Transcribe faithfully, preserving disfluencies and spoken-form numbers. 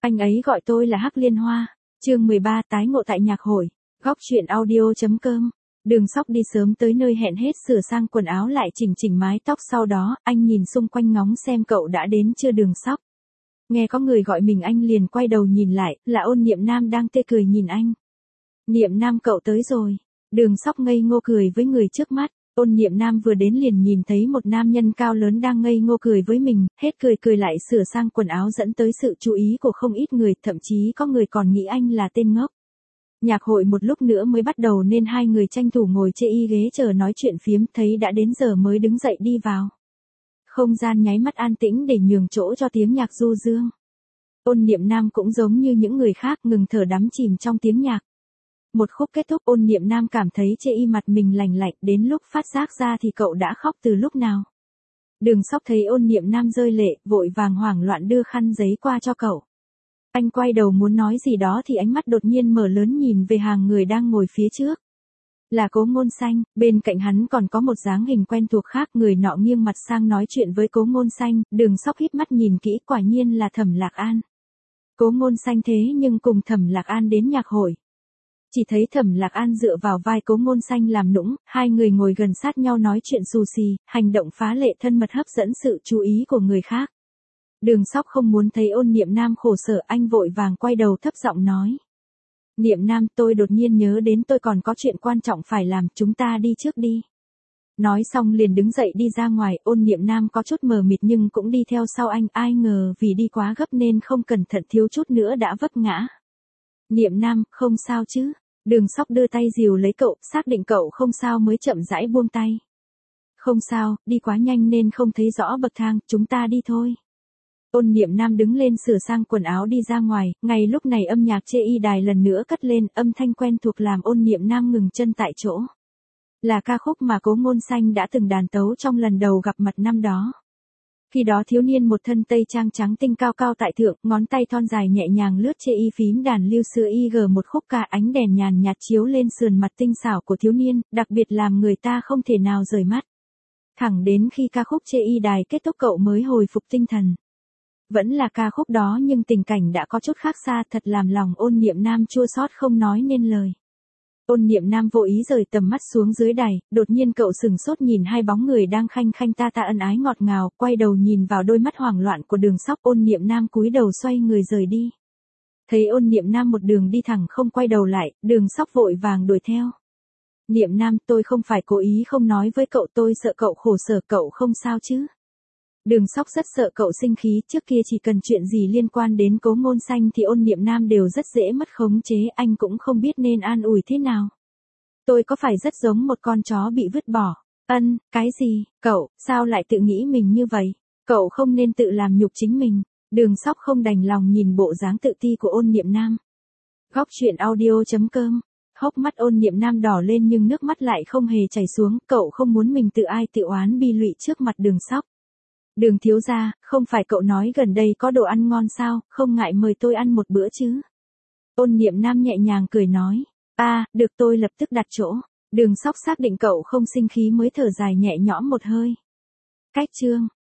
Anh ấy gọi tôi là Hắc Liên Hoa. Chương mười ba tái ngộ tại nhạc hội. Góc truyện audio.com. Đường Sóc đi sớm tới nơi hẹn hết sửa sang quần áo lại chỉnh chỉnh mái tóc, sau đó anh nhìn xung quanh ngóng xem cậu đã đến chưa. Đường Sóc nghe có người gọi mình anh liền quay đầu nhìn lại, là Ôn Niệm Nam đang tê cười nhìn anh. Niệm Nam cậu tới rồi. Đường Sóc ngây ngô cười với người trước mắt. Ôn Niệm Nam vừa đến liền nhìn thấy một nam nhân cao lớn đang ngây ngô cười với mình, hết cười cười lại sửa sang quần áo dẫn tới sự chú ý của không ít người, thậm chí có người còn nghĩ anh là tên ngốc. Nhạc hội một lúc nữa mới bắt đầu nên hai người tranh thủ ngồi chê y ghế chờ nói chuyện phiếm, thấy đã đến giờ mới đứng dậy đi vào. Không gian nháy mắt an tĩnh để nhường chỗ cho tiếng nhạc du dương. Ôn Niệm Nam cũng giống như những người khác ngừng thở đắm chìm trong tiếng nhạc. Một khúc kết thúc, Ôn Niệm Nam cảm thấy chê y mặt mình lành lạnh, đến lúc phát giác ra thì cậu đã khóc từ lúc nào. Đường Sóc thấy Ôn Niệm Nam rơi lệ, vội vàng hoảng loạn đưa khăn giấy qua cho cậu. Anh quay đầu muốn nói gì đó thì ánh mắt đột nhiên mở lớn nhìn về hàng người đang ngồi phía trước. Là Cố Ngôn Xanh, bên cạnh hắn còn có một dáng hình quen thuộc khác, người nọ nghiêng mặt sang nói chuyện với Cố Ngôn Xanh, Đường Sóc híp mắt nhìn kỹ, quả nhiên là Thẩm Lạc An. Cố Ngôn Xanh thế nhưng cùng Thẩm Lạc An đến nhạc hội. Chỉ thấy Thẩm Lạc An dựa vào vai Cố Ngôn Xanh làm nũng, hai người ngồi gần sát nhau nói chuyện xù xì, hành động phá lệ thân mật hấp dẫn sự chú ý của người khác. Đường Sóc không muốn thấy Ôn Niệm Nam khổ sở, anh vội vàng quay đầu thấp giọng nói. Niệm Nam, tôi đột nhiên nhớ đến tôi còn có chuyện quan trọng phải làm, chúng ta đi trước đi. Nói xong liền đứng dậy đi ra ngoài. Ôn Niệm Nam có chút mờ mịt nhưng cũng đi theo sau anh, ai ngờ vì đi quá gấp nên không cẩn thận thiếu chút nữa đã vấp ngã. Niệm Nam, không sao chứ? Đường Sóc đưa tay dìu lấy cậu, xác định cậu không sao mới chậm rãi buông tay. Không sao, đi quá nhanh nên không thấy rõ bậc thang, chúng ta đi thôi. Ôn Niệm Nam đứng lên sửa sang quần áo đi ra ngoài, ngay lúc này âm nhạc chê y đài lần nữa cất lên, âm thanh quen thuộc làm Ôn Niệm Nam ngừng chân tại chỗ. Là ca khúc mà Cố Ngôn Xanh đã từng đàn tấu trong lần đầu gặp mặt năm đó. Khi đó thiếu niên một thân tây trang trắng tinh cao cao tại thượng, ngón tay thon dài nhẹ nhàng lướt chê y phím đàn lưu xưa y gờ một khúc ca, ánh đèn nhàn nhạt chiếu lên sườn mặt tinh xảo của thiếu niên, đặc biệt làm người ta không thể nào rời mắt. Thẳng đến khi ca khúc chê y đài kết thúc cậu mới hồi phục tinh thần. Vẫn là ca khúc đó nhưng tình cảnh đã có chút khác xa, thật làm lòng Ôn Niệm Nam chua xót không nói nên lời. Ôn Niệm Nam vô ý rời tầm mắt xuống dưới đài, đột nhiên cậu sừng sốt nhìn hai bóng người đang khanh khanh ta ta ân ái ngọt ngào, quay đầu nhìn vào đôi mắt hoảng loạn của Đường Sóc. Ôn Niệm Nam cúi đầu xoay người rời đi. Thấy Ôn Niệm Nam một đường đi thẳng không quay đầu lại, Đường Sóc vội vàng đuổi theo. Niệm Nam, tôi không phải cố ý không nói với cậu, tôi sợ cậu khổ sở, cậu không sao chứ? Đường Sóc rất sợ cậu sinh khí, trước kia chỉ cần chuyện gì liên quan đến Cố Ngôn Xanh thì Ôn Niệm Nam đều rất dễ mất khống chế, anh cũng không biết nên an ủi thế nào. Tôi có phải rất giống một con chó bị vứt bỏ? Ân, cái gì? Cậu, sao lại tự nghĩ mình như vậy? Cậu không nên tự làm nhục chính mình. Đường Sóc không đành lòng nhìn bộ dáng tự ti của Ôn Niệm Nam. Góc truyện audio.com. Hốc mắt Ôn Niệm Nam đỏ lên nhưng nước mắt lại không hề chảy xuống, cậu không muốn mình tự ai tự oán bi lụy trước mặt Đường Sóc. Đường thiếu gia, không phải cậu nói gần đây có đồ ăn ngon sao, không ngại mời tôi ăn một bữa chứ? Ôn Niệm Nam nhẹ nhàng cười nói. A, à, được, tôi lập tức đặt chỗ. Đường Sóc xác định cậu không sinh khí mới thở dài nhẹ nhõm một hơi. Cách chương.